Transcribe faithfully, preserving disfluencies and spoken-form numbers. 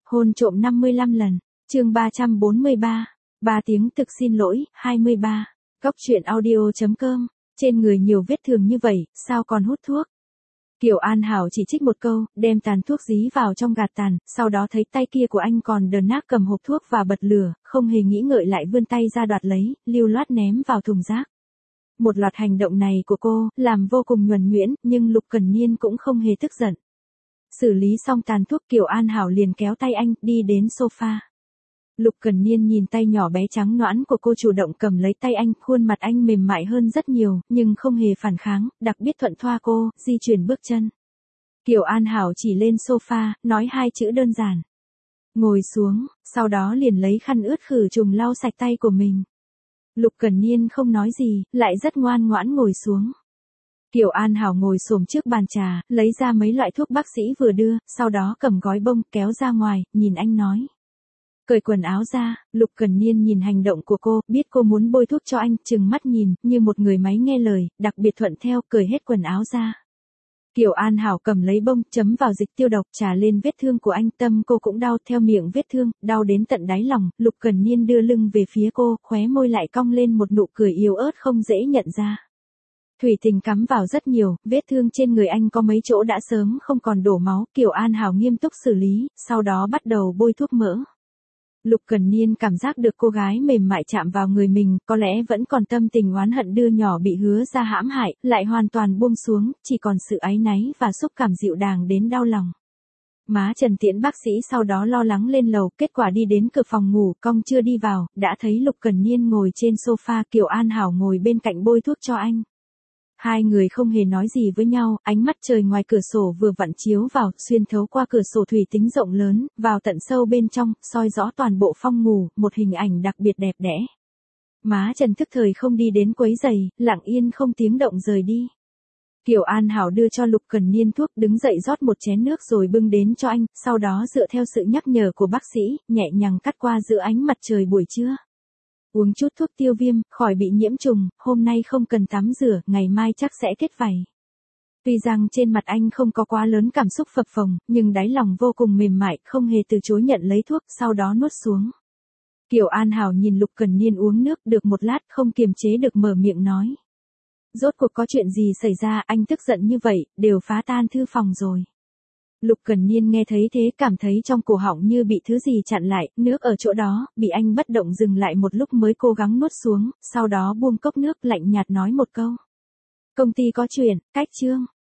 Hôn trộm năm mươi lăm lần. Chương ba trăm bốn mươi ba. ba tiếng thực xin lỗi, hai mươi ba. Góc truyện audio chấm com. Trên người nhiều vết thương như vậy, sao còn hút thuốc? Kiều An Hảo chỉ trích một câu, đem tàn thuốc dí vào trong gạt tàn, sau đó thấy tay kia của anh còn đờn nát cầm hộp thuốc và bật lửa, không hề nghĩ ngợi lại vươn tay ra đoạt lấy, lưu loát ném vào thùng rác. Một loạt hành động này của cô, làm vô cùng nhuần nhuyễn, nhưng Lục Cẩn Niên cũng không hề tức giận. Xử lý xong tàn thuốc, Kiều An Hảo liền kéo tay anh, đi đến sofa. Lục Cẩn Niên nhìn tay nhỏ bé trắng nõn của cô, chủ động cầm lấy tay anh, khuôn mặt anh mềm mại hơn rất nhiều, nhưng không hề phản kháng, đặc biệt thuận thoa cô, di chuyển bước chân. Kiều An Hảo chỉ lên sofa, nói hai chữ đơn giản. Ngồi xuống, sau đó liền lấy khăn ướt khử trùng lau sạch tay của mình. Lục Cẩn Niên không nói gì, lại rất ngoan ngoãn ngồi xuống. Kiều An Hảo ngồi xổm trước bàn trà, lấy ra mấy loại thuốc bác sĩ vừa đưa, sau đó cầm gói bông, kéo ra ngoài, nhìn anh nói. Cởi quần áo ra. Lục Cẩn Niên nhìn hành động của cô, biết cô muốn bôi thuốc cho anh, trừng mắt nhìn, như một người máy nghe lời, đặc biệt thuận theo, cởi hết quần áo ra. Kiều An Hảo cầm lấy bông, chấm vào dịch tiêu độc, trà lên vết thương của anh, tâm cô cũng đau theo miệng vết thương, đau đến tận đáy lòng. Lục Cẩn Niên đưa lưng về phía cô, khóe môi lại cong lên một nụ cười yếu ớt không dễ nhận ra. Thủy tinh cắm vào rất nhiều, vết thương trên người anh có mấy chỗ đã sớm không còn đổ máu, Kiều An Hảo nghiêm túc xử lý, sau đó bắt đầu bôi thuốc mỡ. Lục Cẩn Niên cảm giác được cô gái mềm mại chạm vào người mình, có lẽ vẫn còn tâm tình oán hận đưa nhỏ bị Hứa ra hãm hại, lại hoàn toàn buông xuống, chỉ còn sự áy náy và xúc cảm dịu dàng đến đau lòng. Má Trần tiễn bác sĩ sau đó lo lắng lên lầu, kết quả đi đến cửa phòng ngủ, cong chưa đi vào, đã thấy Lục Cẩn Niên ngồi trên sofa, Kiều An Hảo ngồi bên cạnh bôi thuốc cho anh. Hai người không hề nói gì với nhau, ánh mắt trời ngoài cửa sổ vừa vặn chiếu vào, xuyên thấu qua cửa sổ thủy tinh rộng lớn, vào tận sâu bên trong, soi rõ toàn bộ phòng ngủ, một hình ảnh đặc biệt đẹp đẽ. Má Trần thức thời không đi đến quấy giày, lặng yên không tiếng động rời đi. Kiều An Hảo đưa cho Lục Cẩn Niên thuốc, đứng dậy rót một chén nước rồi bưng đến cho anh, sau đó dựa theo sự nhắc nhở của bác sĩ, nhẹ nhàng cắt qua giữa ánh mặt trời buổi trưa. Uống chút thuốc tiêu viêm, khỏi bị nhiễm trùng, hôm nay không cần tắm rửa, ngày mai chắc sẽ kết vảy. Tuy rằng trên mặt anh không có quá lớn cảm xúc phập phồng, nhưng đáy lòng vô cùng mềm mại, không hề từ chối nhận lấy thuốc, sau đó nuốt xuống. Kiều An Hảo nhìn Lục Cẩn Niên uống nước được một lát, không kiềm chế được mở miệng nói. Rốt cuộc có chuyện gì xảy ra, anh tức giận như vậy, đều phá tan thư phòng rồi. Lục Cẩn Niên nghe thấy thế, cảm thấy trong cổ họng như bị thứ gì chặn lại, nước ở chỗ đó, bị anh bất động dừng lại một lúc mới cố gắng nuốt xuống, sau đó buông cốc nước, lạnh nhạt nói một câu. Công ty có chuyện, cách chương.